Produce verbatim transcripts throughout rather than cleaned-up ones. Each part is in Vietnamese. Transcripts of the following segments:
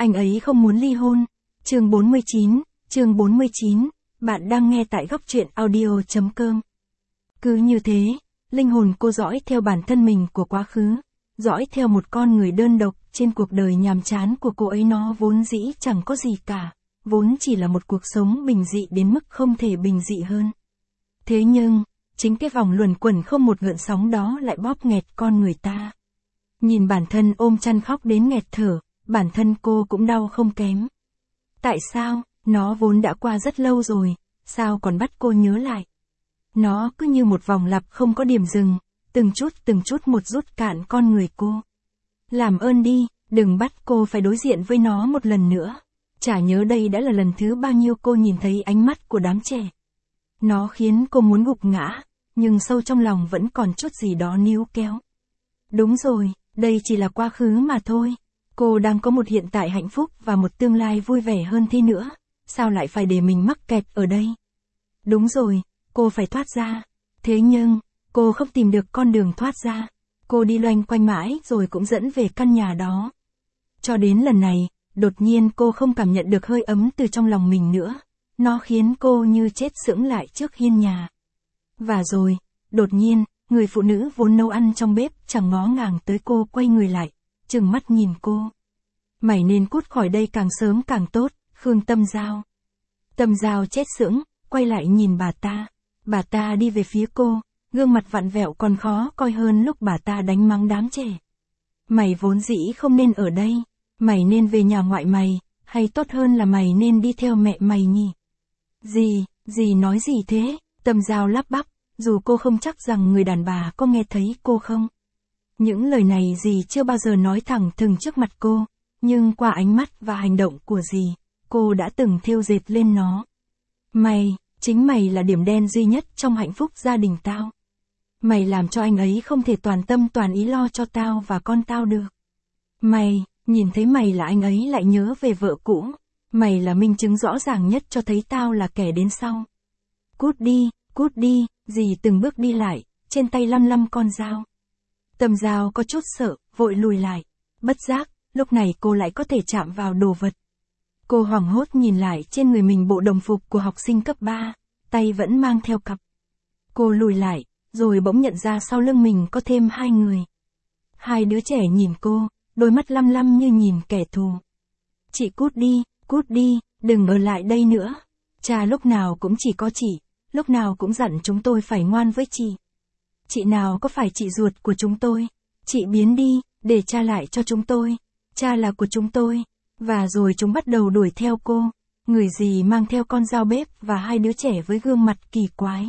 Anh ấy không muốn ly hôn. Chương bốn mươi chín, chương bốn mươi chín, bạn đang nghe tại góc truyện audio chấm com. Cứ như thế, linh hồn cô dõi theo bản thân mình của quá khứ, dõi theo một con người đơn độc trên cuộc đời nhàm chán của cô ấy. Nó vốn dĩ chẳng có gì cả, vốn chỉ là một cuộc sống bình dị đến mức không thể bình dị hơn. Thế nhưng, chính cái vòng luẩn quẩn không một gợn sóng đó lại bóp nghẹt con người ta. Nhìn bản thân ôm chăn khóc đến nghẹt thở, bản thân cô cũng đau không kém. Tại sao, nó vốn đã qua rất lâu rồi, sao còn bắt cô nhớ lại? Nó cứ như một vòng lặp không có điểm dừng, từng chút từng chút một rút cạn con người cô. Làm ơn đi, đừng bắt cô phải đối diện với nó một lần nữa. Chả nhớ đây đã là lần thứ bao nhiêu cô nhìn thấy ánh mắt của đám trẻ. Nó khiến cô muốn gục ngã, nhưng sâu trong lòng vẫn còn chút gì đó níu kéo. Đúng rồi, đây chỉ là quá khứ mà thôi. Cô đang có một hiện tại hạnh phúc và một tương lai vui vẻ hơn thế nữa. Sao lại phải để mình mắc kẹt ở đây? Đúng rồi, cô phải thoát ra. Thế nhưng, cô không tìm được con đường thoát ra. Cô đi loanh quanh mãi rồi cũng dẫn về căn nhà đó. Cho đến lần này, đột nhiên cô không cảm nhận được hơi ấm từ trong lòng mình nữa. Nó khiến cô như chết sững lại trước hiên nhà. Và rồi, đột nhiên, người phụ nữ vốn nấu ăn trong bếp chẳng ngó ngàng tới cô quay người lại, trừng mắt nhìn cô. Mày nên cút khỏi đây càng sớm càng tốt, Khương Tâm Giao. Tâm Giao chết sững, quay lại nhìn bà ta. Bà ta đi về phía cô, gương mặt vặn vẹo còn khó coi hơn lúc bà ta đánh mắng đám trẻ. Mày vốn dĩ không nên ở đây, mày nên về nhà ngoại mày, hay tốt hơn là mày nên đi theo mẹ mày nhỉ? Gì, gì nói gì thế? Tâm Giao lắp bắp, dù cô không chắc rằng người đàn bà có nghe thấy cô không. Những lời này dì chưa bao giờ nói thẳng thừng trước mặt cô, nhưng qua ánh mắt và hành động của dì, cô đã từng thêu dệt lên nó. Mày, chính mày là điểm đen duy nhất trong hạnh phúc gia đình tao. Mày làm cho anh ấy không thể toàn tâm toàn ý lo cho tao và con tao được. Mày, nhìn thấy mày là anh ấy lại nhớ về vợ cũ. Mày là minh chứng rõ ràng nhất cho thấy tao là kẻ đến sau. Cút đi, cút đi, dì từng bước đi lại, trên tay lăm lăm con dao. Tâm Giao có chút sợ, vội lùi lại. Bất giác, lúc này cô lại có thể chạm vào đồ vật. Cô hoảng hốt nhìn lại trên người mình bộ đồng phục của học sinh cấp ba, tay vẫn mang theo cặp. Cô lùi lại, rồi bỗng nhận ra sau lưng mình có thêm hai người. Hai đứa trẻ nhìn cô, đôi mắt lăm lăm như nhìn kẻ thù. Chị cút đi, cút đi, đừng ở lại đây nữa. Cha lúc nào cũng chỉ có chị, lúc nào cũng dặn chúng tôi phải ngoan với chị. Chị nào có phải chị ruột của chúng tôi? Chị biến đi, để cha lại cho chúng tôi. Cha là của chúng tôi. Và rồi chúng bắt đầu đuổi theo cô. Người dì mang theo con dao bếp và hai đứa trẻ với gương mặt kỳ quái.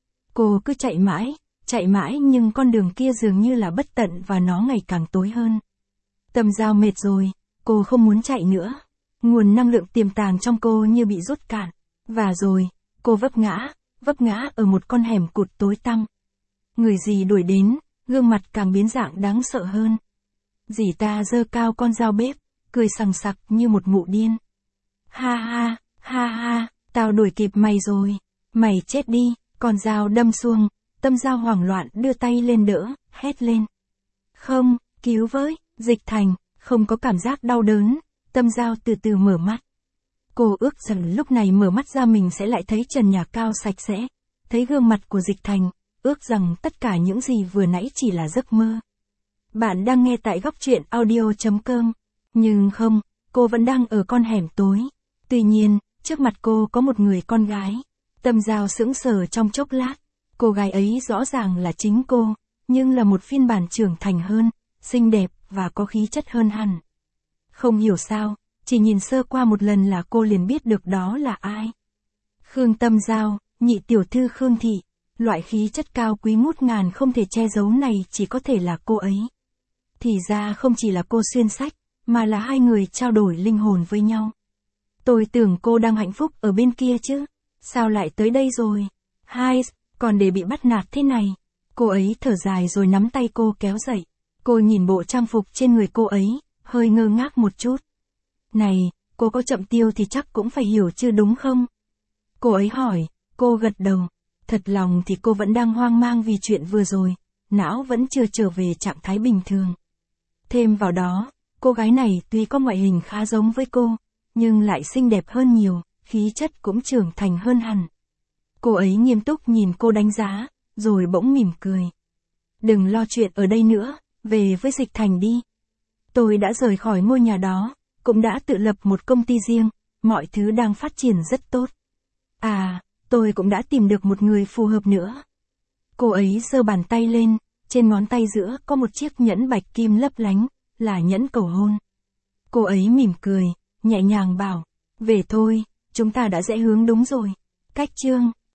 Cô cứ chạy mãi, chạy mãi nhưng con đường kia dường như là bất tận và nó ngày càng tối hơn. Tâm Giao mệt rồi, cô không muốn chạy nữa. Nguồn năng lượng tiềm tàng trong cô như bị rút cạn. Và rồi, cô vấp ngã, vấp ngã ở một con hẻm cụt tối tăm. Người dì đuổi đến, gương mặt càng biến dạng đáng sợ hơn. Dì ta giơ cao con dao bếp, cười sằng sặc như một mụ điên. Ha ha, ha ha, tao đuổi kịp mày rồi. Mày chết đi, con dao đâm xuông. Tâm Giao hoảng loạn đưa tay lên đỡ, hét lên. Không, cứu với, Dịch Thành, không có cảm giác đau đớn. Tâm Giao từ từ mở mắt. Cô ước rằng lúc này mở mắt ra mình sẽ lại thấy trần nhà cao sạch sẽ, thấy gương mặt của Dịch Thành, ước rằng tất cả những gì vừa nãy chỉ là giấc mơ. Bạn đang nghe tại góc truyện audio chấm com. Nhưng không, cô vẫn đang ở con hẻm tối. Tuy nhiên, trước mặt cô có một người con gái. Tâm Giao sững sờ trong chốc lát. Cô gái ấy rõ ràng là chính cô, nhưng là một phiên bản trưởng thành hơn, xinh đẹp và có khí chất hơn hẳn. Không hiểu sao, chỉ nhìn sơ qua một lần là cô liền biết được đó là ai. Khương Tâm Giao, nhị tiểu thư Khương Thị. Loại khí chất cao quý ngút ngàn không thể che giấu này chỉ có thể là cô ấy. Thì ra không chỉ là cô xuyên sách, mà là hai người trao đổi linh hồn với nhau. Tôi tưởng cô đang hạnh phúc ở bên kia chứ. Sao lại tới đây rồi? Hai, còn để bị bắt nạt thế này. Cô ấy thở dài rồi nắm tay cô kéo dậy. Cô nhìn bộ trang phục trên người cô ấy, hơi ngơ ngác một chút. Này, cô có chậm tiêu thì chắc cũng phải hiểu chứ đúng không? Cô ấy hỏi, cô gật đầu. Thật lòng thì cô vẫn đang hoang mang vì chuyện vừa rồi, não vẫn chưa trở về trạng thái bình thường. Thêm vào đó, Cô gái này tuy có ngoại hình khá giống với cô, nhưng lại xinh đẹp hơn nhiều, khí chất cũng trưởng thành hơn hẳn. Cô ấy nghiêm túc nhìn cô đánh giá, rồi bỗng mỉm cười. Đừng lo chuyện ở đây nữa, về với Dịch Thành đi. Tôi đã rời khỏi ngôi nhà đó, cũng đã tự lập một công ty riêng, mọi thứ đang phát triển rất tốt. À, tôi cũng đã tìm được một người phù hợp nữa. Cô ấy giơ bàn tay lên, trên ngón tay giữa có một chiếc nhẫn bạch kim lấp lánh, là nhẫn cầu hôn. Cô ấy mỉm cười, nhẹ nhàng bảo, về thôi, chúng ta đã rẽ hướng đúng rồi. Cách chương